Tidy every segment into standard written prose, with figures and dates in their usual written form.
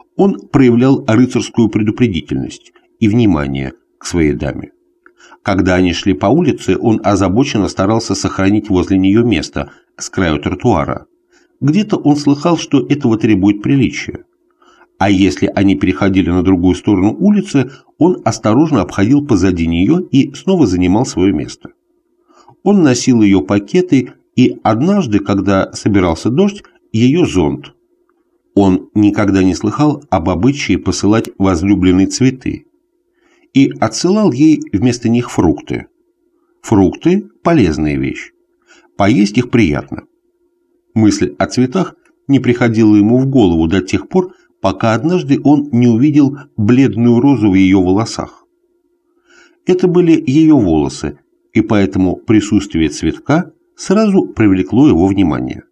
Он проявлял рыцарскую предупредительность и внимание к своей даме. Когда они шли по улице, он озабоченно старался сохранить возле нее место с краю тротуара. Где-то он слыхал, что этого требует приличия. А если они переходили на другую сторону улицы, он осторожно обходил позади нее и снова занимал свое место. Он носил ее пакеты и однажды, когда собирался дождь, ее зонт. Он никогда не слыхал об обычае посылать возлюбленной цветы и отсылал ей вместо них фрукты. Фрукты – полезная вещь. Поесть их приятно. Мысль о цветах не приходила ему в голову до тех пор, пока однажды он не увидел бледную розу в ее волосах. Это были ее волосы, и поэтому присутствие цветка сразу привлекло его внимание.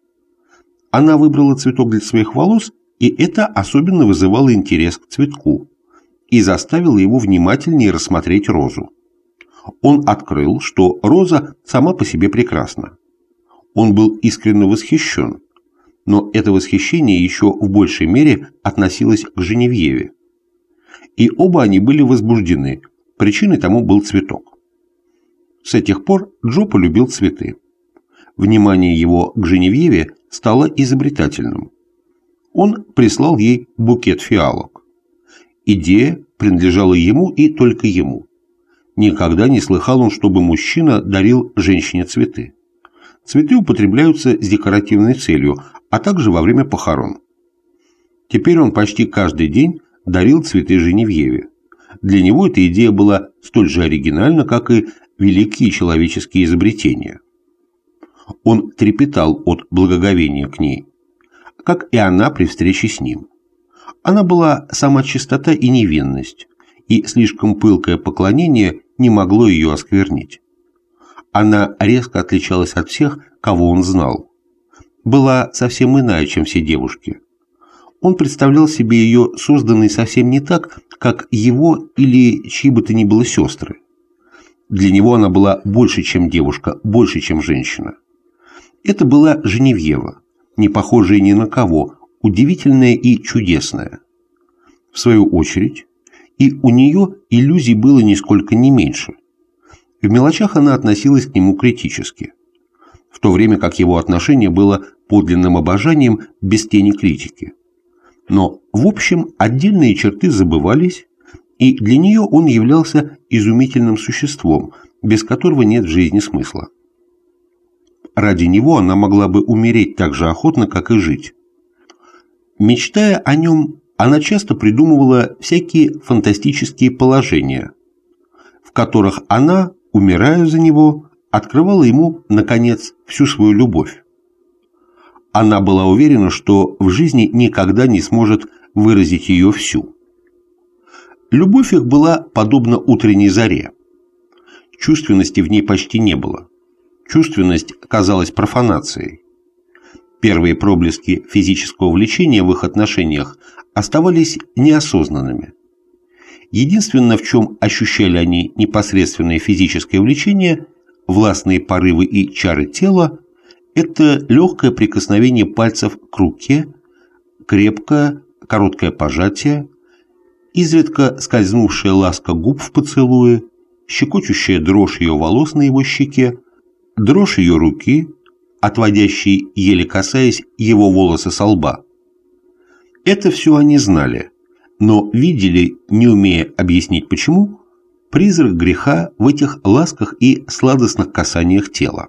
Она выбрала цветок для своих волос, и это особенно вызывало интерес к цветку и заставило его внимательнее рассмотреть розу. Он открыл, что роза сама по себе прекрасна. Он был искренне восхищен, но это восхищение еще в большей мере относилось к Женевьеве. И оба они были возбуждены, причиной тому был цветок. С этих пор Джо полюбил цветы. Внимание его к Женевьеве стало изобретательным. Он прислал ей букет фиалок. Идея принадлежала ему и только ему. Никогда не слыхал он, чтобы мужчина дарил женщине цветы. Цветы употребляются с декоративной целью, а также во время похорон. Теперь он почти каждый день дарил цветы Женевьеве. Для него эта идея была столь же оригинальна, как и великие человеческие изобретения. Он трепетал от благоговения к ней, как и она при встрече с ним. Она была сама чистота и невинность, и слишком пылкое поклонение не могло ее осквернить. Она резко отличалась от всех, кого он знал. Была совсем иная, чем все девушки. Он представлял себе ее созданной совсем не так, как его или чьи бы то ни было сестры. Для него она была больше, чем девушка, больше, чем женщина. Это была Женевьева, не похожая ни на кого, удивительная и чудесная. В свою очередь, и у нее иллюзий было нисколько не меньше. В мелочах она относилась к нему критически, в то время как его отношение было подлинным обожанием без тени критики. Но, в общем, отдельные черты забывались, и для нее он являлся изумительным существом, без которого нет в жизни смысла. Ради него она могла бы умереть так же охотно, как и жить. Мечтая о нем, она часто придумывала всякие фантастические положения, в которых она, умирая за него, открывала ему, наконец, всю свою любовь. Она была уверена, что в жизни никогда не сможет выразить ее всю. Любовь их была подобна утренней заре. Чувственности в ней почти не было. Чувственность казалась профанацией. Первые проблески физического влечения в их отношениях оставались неосознанными. Единственное, в чем ощущали они непосредственное физическое влечение, властные порывы и чары тела, это легкое прикосновение пальцев к руке, крепкое, короткое пожатие, изредка скользнувшая ласка губ в поцелуе, щекочущая дрожь ее волос на его щеке, дрожь ее руки, отводящей, еле касаясь, его волосы со лба. Это все они знали, но видели, не умея объяснить почему, призрак греха в этих ласках и сладостных касаниях тела.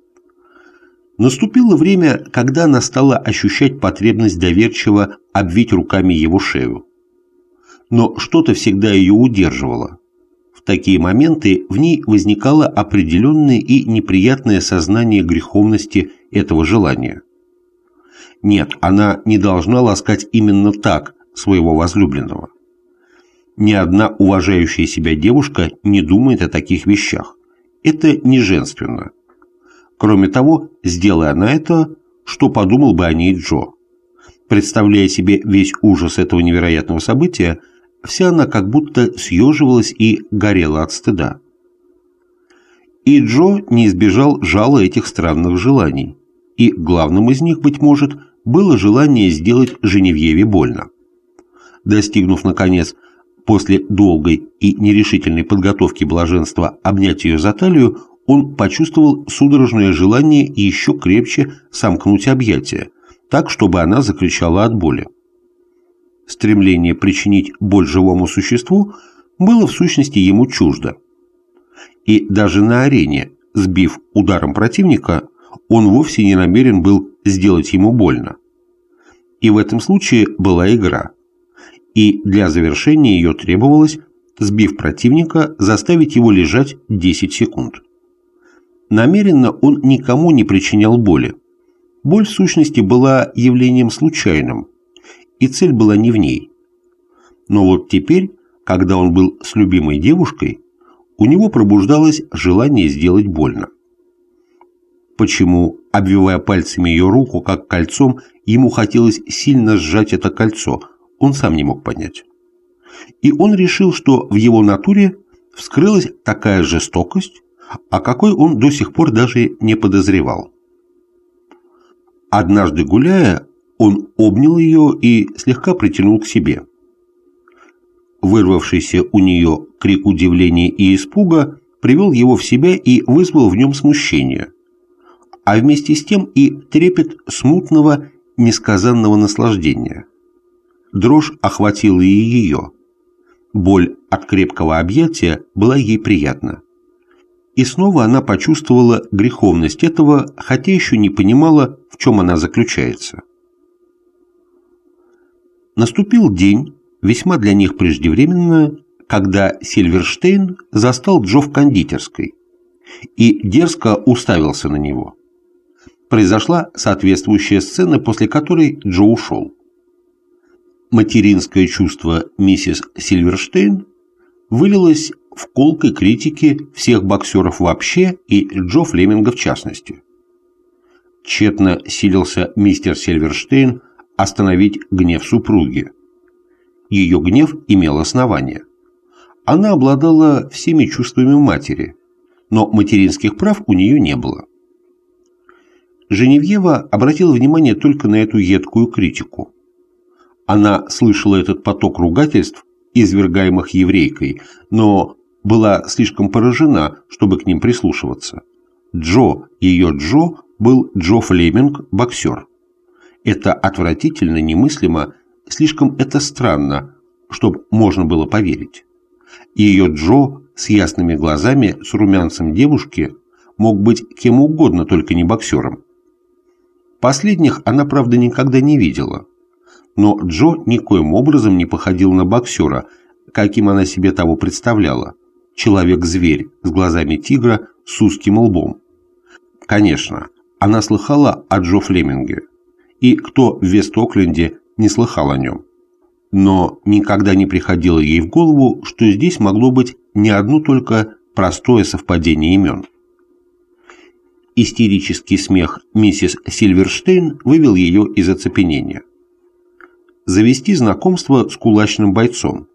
Наступило время, когда она стала ощущать потребность доверчиво обвить руками его шею. Но что-то всегда ее удерживало. В такие моменты в ней возникало определенное и неприятное сознание греховности этого желания. Нет, она не должна ласкать именно так своего возлюбленного. Ни одна уважающая себя девушка не думает о таких вещах. Это не женственно. Кроме того, сделая она это, что подумал бы о ней Джо? Представляя себе весь ужас этого невероятного события, вся она как будто съеживалась и горела от стыда. И Джо не избежал жала этих странных желаний, и главным из них, быть может, было желание сделать Женевьеве больно. Достигнув, наконец, после долгой и нерешительной подготовки блаженства обнять ее за талию, он почувствовал судорожное желание еще крепче сомкнуть объятия, так, чтобы она закричала от боли. Стремление причинить боль живому существу было в сущности ему чуждо. И даже на арене, сбив ударом противника, он вовсе не намерен был сделать ему больно. И в этом случае была игра. И для завершения ее требовалось, сбив противника, заставить его лежать 10 секунд. Намеренно он никому не причинял боли. Боль в сущности была явлением случайным, и цель была не в ней. Но вот теперь, когда он был с любимой девушкой, у него пробуждалось желание сделать больно. Почему, обвивая пальцами ее руку, как кольцом, ему хотелось сильно сжать это кольцо, он сам не мог понять. И он решил, что в его натуре вскрылась такая жестокость, о какой он до сих пор даже не подозревал. Однажды гуляя, он обнял ее и слегка притянул к себе. Вырвавшийся у нее крик удивления и испуга привел его в себя и вызвал в нем смущение, а вместе с тем и трепет смутного, несказанного наслаждения. Дрожь охватила и ее. Боль от крепкого объятия была ей приятна. И снова она почувствовала греховность этого, хотя еще не понимала, в чем она заключается. Наступил день, весьма для них преждевременно, когда Сильверштейн застал Джо в кондитерской и дерзко уставился на него. Произошла соответствующая сцена, после которой Джо ушел. Материнское чувство миссис Сильверштейн вылилось в колкой критике всех боксеров вообще и Джо Флеминга в частности. Тщетно силился мистер Сильверштейн остановить гнев супруги. Ее гнев имел основание. Она обладала всеми чувствами матери, но материнских прав у нее не было. Женевьева обратила внимание только на эту едкую критику. Она слышала этот поток ругательств, извергаемых еврейкой, но была слишком поражена, чтобы к ним прислушиваться. Джо, ее Джо, был Джо Флеминг, боксер. Это отвратительно, немыслимо, слишком это странно, чтобы можно было поверить. Ее Джо с ясными глазами, с румянцем девушки, мог быть кем угодно, только не боксером. Последних она, правда, никогда не видела. Но Джо никоим образом не походил на боксера, каким она себе того представляла. Человек-зверь с глазами тигра, с узким лбом. Конечно, она слыхала о Джо Флеминге. И кто в Вест-Окленде не слыхал о нем. Но никогда не приходило ей в голову, что здесь могло быть не одно только простое совпадение имен. Истерический смех миссис Сильверштейн вывел ее из оцепенения. Завести знакомство с кулачным бойцом.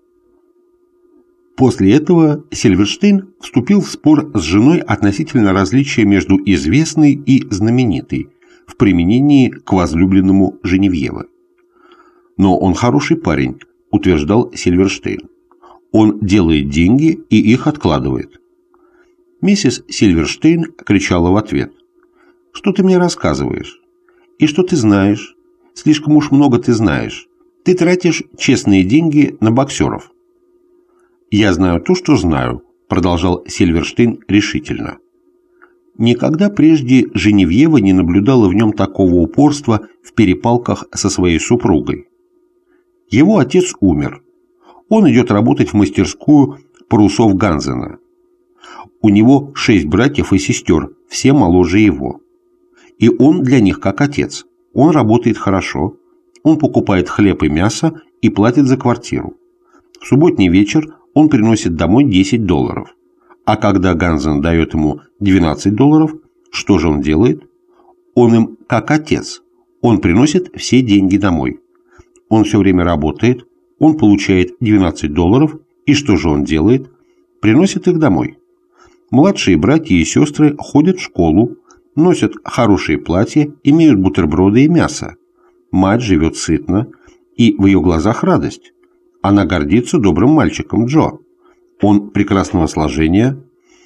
После этого Сильверштейн вступил в спор с женой относительно различия между известной и знаменитой в применении к возлюбленному Женевьевы. «Но он хороший парень», – утверждал Сильверштейн. «Он делает деньги и их откладывает». Миссис Сильверштейн кричала в ответ: «Что ты мне рассказываешь? И что ты знаешь? Слишком уж много ты знаешь. Ты тратишь честные деньги на боксеров». «Я знаю то, что знаю», – продолжал Сильверштейн решительно. Никогда прежде Женевьева не наблюдала в нем такого упорства в перепалках со своей супругой. Его отец умер. Он идет работать в мастерскую парусов Ганзена. У него 6 братьев и сестер, все моложе его. И он для них как отец. Он работает хорошо, он покупает хлеб и мясо и платит за квартиру. В субботний вечер он приносит домой $10. А когда Ганзен дает ему $12, что же он делает? Он им как отец. Он приносит все деньги домой. Он все время работает, он получает $12, и что же он делает? Приносит их домой. Младшие братья и сестры ходят в школу, носят хорошие платья, имеют бутерброды и мясо. Мать живет сытно, и в ее глазах радость. Она гордится добрым мальчиком Джо. Он прекрасного сложения,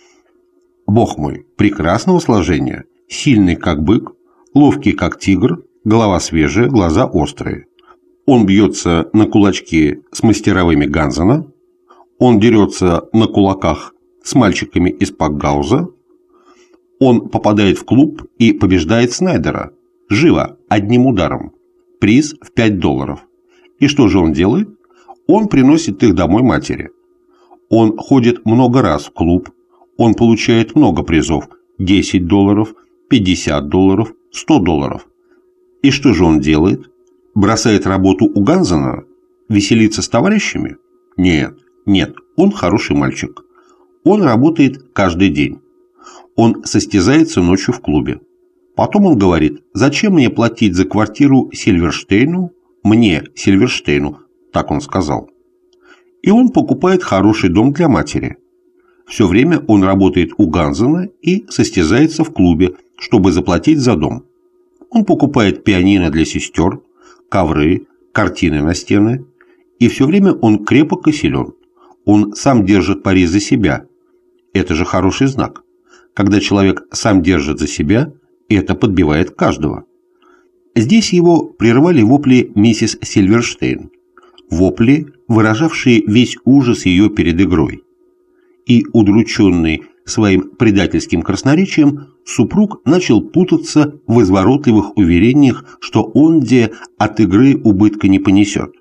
бог мой, прекрасного сложения, сильный как бык, ловкий как тигр, голова свежая, глаза острые. Он бьется на кулачки с мастеровыми Ганзена, он дерется на кулаках с мальчиками из Пакгауза, он попадает в клуб и побеждает Снайдера. Живо, одним ударом. Приз в $5. И что же он делает? Он приносит их домой матери. Он ходит много раз в клуб. Он получает много призов. $10, $50, $100. И что же он делает? Бросает работу у Ганзена? Веселится с товарищами? Нет, он хороший мальчик. Он работает каждый день. Он состязается ночью в клубе. Потом он говорит: зачем мне платить за квартиру Сильверштейну? Мне, Сильверштейну, так он сказал. И он покупает хороший дом для матери. Все время он работает у Ганзена и состязается в клубе, чтобы заплатить за дом. Он покупает пианино для сестер, ковры, картины на стены. И все время он крепок и силен. Он сам держит пари за себя. Это же хороший знак. Когда человек сам держит за себя, это подбивает каждого. Здесь его прервали вопли миссис Сильверштейн. Вопли, выражавшие весь ужас ее перед игрой. И, удрученный своим предательским красноречием, супруг начал путаться в изворотливых уверениях, что он где от игры убытка не понесет.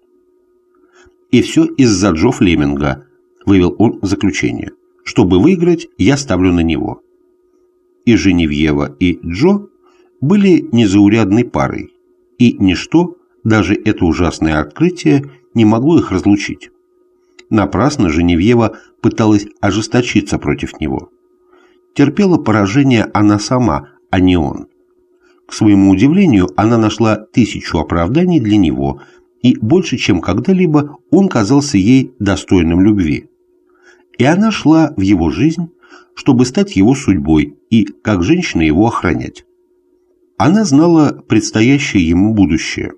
«И все из-за Джо Флеминга», — вывел он в заключение. «Чтобы выиграть, я ставлю на него». И Женевьева, и Джо были незаурядной парой, и ничто, даже это ужасное открытие, не могло их разлучить. Напрасно Женевьева пыталась ожесточиться против него. Терпела поражение она сама, а не он. К своему удивлению, она нашла 1000 оправданий для него, и больше, чем когда-либо, он казался ей достойным любви. И она шла в его жизнь, чтобы стать его судьбой и, как женщина, его охранять. Она знала предстоящее ему будущее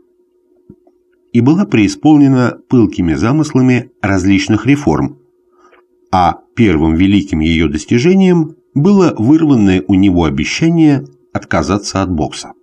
и была преисполнена пылкими замыслами различных реформ, а первым великим ее достижением было вырванное у него обещание отказаться от бокса.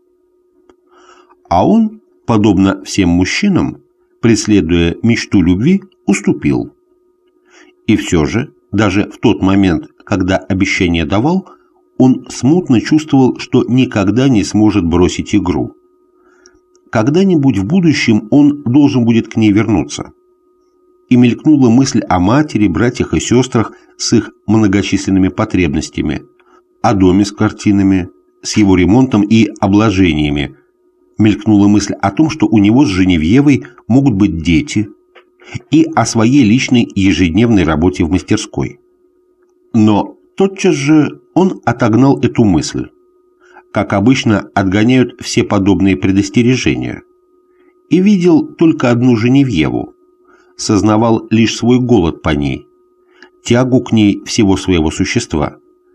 А он, подобно всем мужчинам, преследуя мечту любви, уступил. И все же, даже в тот момент, когда обещание давал, он смутно чувствовал, что никогда не сможет бросить игру. Когда-нибудь в будущем он должен будет к ней вернуться. И мелькнула мысль о матери, братьях и сестрах с их многочисленными потребностями, о доме с картинами, с его ремонтом и обложениями. Мелькнула мысль о том, что у него с Женевьевой могут быть дети, и о своей личной ежедневной работе в мастерской. Но тотчас же он отогнал эту мысль, как обычно отгоняют все подобные предостережения, и видел только одну Женевьеву, сознавал лишь свой голод по ней, тягу к ней всего своего существа,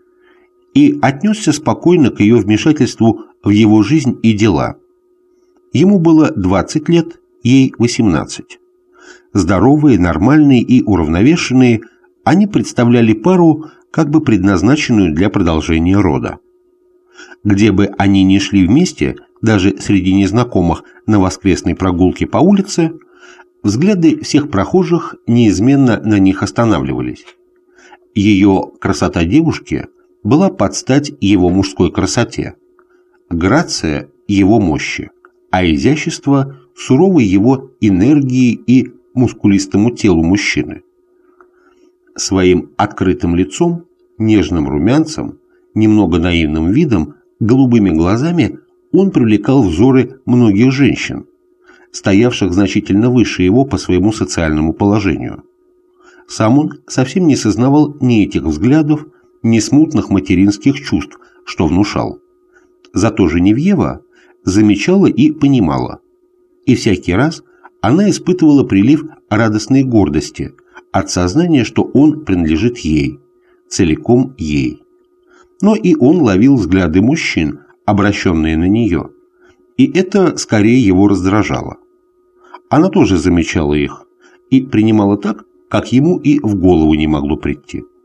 и отнесся спокойно к ее вмешательству в его жизнь и дела. Ему было 20 лет, ей 18. Здоровые, нормальные и уравновешенные, они представляли пару, как бы предназначенную для продолжения рода. Где бы они ни шли вместе, даже среди незнакомых на воскресной прогулке по улице, взгляды всех прохожих неизменно на них останавливались. Ее красота девушки была под стать его мужской красоте, грация его мощи, а изящество суровой его энергии и мускулистому телу мужчины. Своим открытым лицом, нежным румянцем, немного наивным видом, голубыми глазами он привлекал взоры многих женщин, стоявших значительно выше его по своему социальному положению. Сам он совсем не сознавал ни этих взглядов, ни смутных материнских чувств, что внушал. Зато Женевьева замечала и понимала, и всякий раз она испытывала прилив радостной гордости от сознания, что он принадлежит ей, целиком ей. Но и он ловил взгляды мужчин, обращенные на нее, и это скорее его раздражало. Она тоже замечала их, и принимала так, как ему и в голову не могло прийти.